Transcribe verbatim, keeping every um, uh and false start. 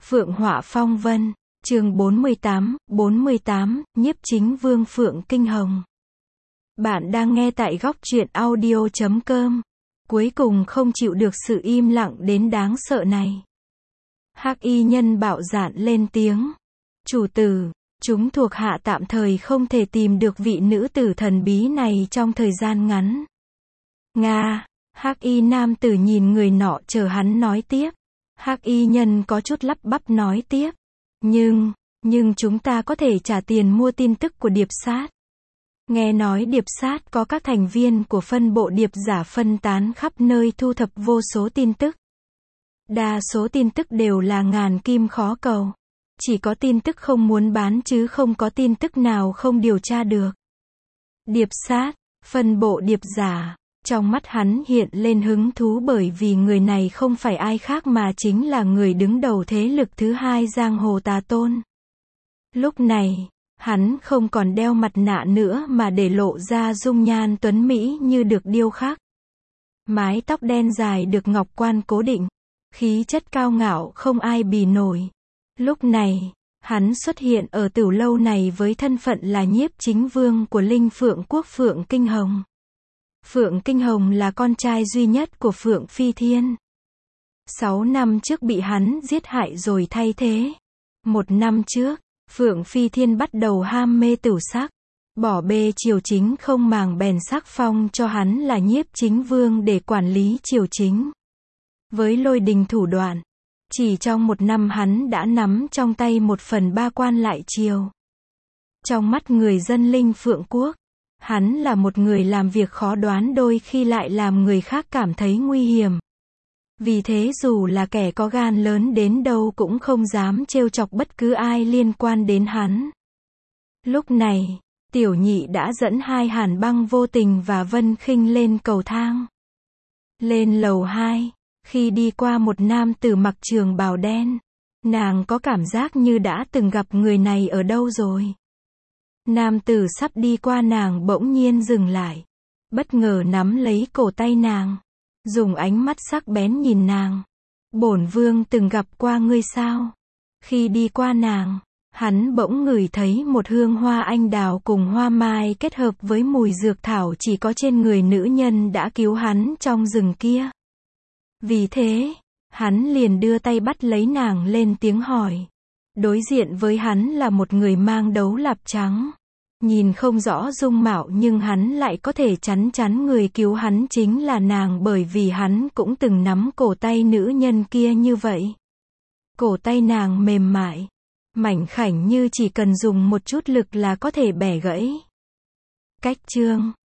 Phượng Họa Phong Vân, chương bốn mươi tám, bốn mươi tám, Nhiếp Chính Vương Phượng Kinh Hồng. Bạn đang nghe tại góc truyện audio chấm com. Cuối cùng không chịu được sự im lặng đến đáng sợ này. Hắc y nhân bạo dạn lên tiếng. Chủ tử, chúng thuộc hạ tạm thời không thể tìm được vị nữ tử thần bí này trong thời gian ngắn. Nga, Hắc y nam tử nhìn người nọ chờ hắn nói tiếp. Hắc y nhân có chút lắp bắp nói tiếp. Nhưng, nhưng chúng ta có thể trả tiền mua tin tức của điệp sát. Nghe nói điệp sát có các thành viên của phân bộ điệp giả phân tán khắp nơi thu thập vô số tin tức. Đa số tin tức đều là ngàn kim khó cầu. Chỉ có tin tức không muốn bán chứ không có tin tức nào không điều tra được. Điệp sát, phân bộ điệp giả. Trong mắt hắn hiện lên hứng thú bởi vì người này không phải ai khác mà chính là người đứng đầu thế lực thứ hai giang hồ Tà Tôn. Lúc này, hắn không còn đeo mặt nạ nữa mà để lộ ra dung nhan tuấn mỹ như được điêu khắc. Mái tóc đen dài được ngọc quan cố định, khí chất cao ngạo không ai bì nổi. Lúc này, hắn xuất hiện ở Tửu lâu này với thân phận là Nhiếp Chính Vương của Linh Phượng Quốc Phượng Kinh Hồng. Phượng Kinh Hồng là con trai duy nhất của Phượng Phi Thiên. Sáu năm trước bị hắn giết hại rồi thay thế. Một năm trước, Phượng Phi Thiên bắt đầu ham mê tửu sắc. Bỏ bê triều chính không màng bèn sắc phong cho hắn là Nhiếp Chính Vương để quản lý triều chính. Với lôi đình thủ đoạn, chỉ trong một năm hắn đã nắm trong tay một phần ba quan lại triều. Trong mắt người dân Linh Phượng Quốc, hắn là một người làm việc khó đoán đôi khi lại làm người khác cảm thấy nguy hiểm. Vì thế dù là kẻ có gan lớn đến đâu cũng không dám trêu chọc bất cứ ai liên quan đến hắn. Lúc này, Tiểu Nhị đã dẫn hai Hàn Băng Vô Tình và Vân Khinh lên cầu thang. Lên lầu hai, khi đi qua một nam tử mặc trường bào đen, nàng có cảm giác như đã từng gặp người này ở đâu rồi. Nam tử sắp đi qua nàng bỗng nhiên dừng lại, bất ngờ nắm lấy cổ tay nàng, dùng ánh mắt sắc bén nhìn nàng. Bổn vương từng gặp qua ngươi sao? Khi đi qua nàng, hắn bỗng ngửi thấy một hương hoa anh đào cùng hoa mai kết hợp với mùi dược thảo chỉ có trên người nữ nhân đã cứu hắn trong rừng kia. Vì thế, hắn liền đưa tay bắt lấy nàng lên tiếng hỏi. Đối diện với hắn là một người mang đấu lạp trắng. Nhìn không rõ dung mạo nhưng hắn lại có thể chắn chắn người cứu hắn chính là nàng bởi vì hắn cũng từng nắm cổ tay nữ nhân kia như vậy. Cổ tay nàng mềm mại, mảnh khảnh như chỉ cần dùng một chút lực là có thể bẻ gãy. Cách chương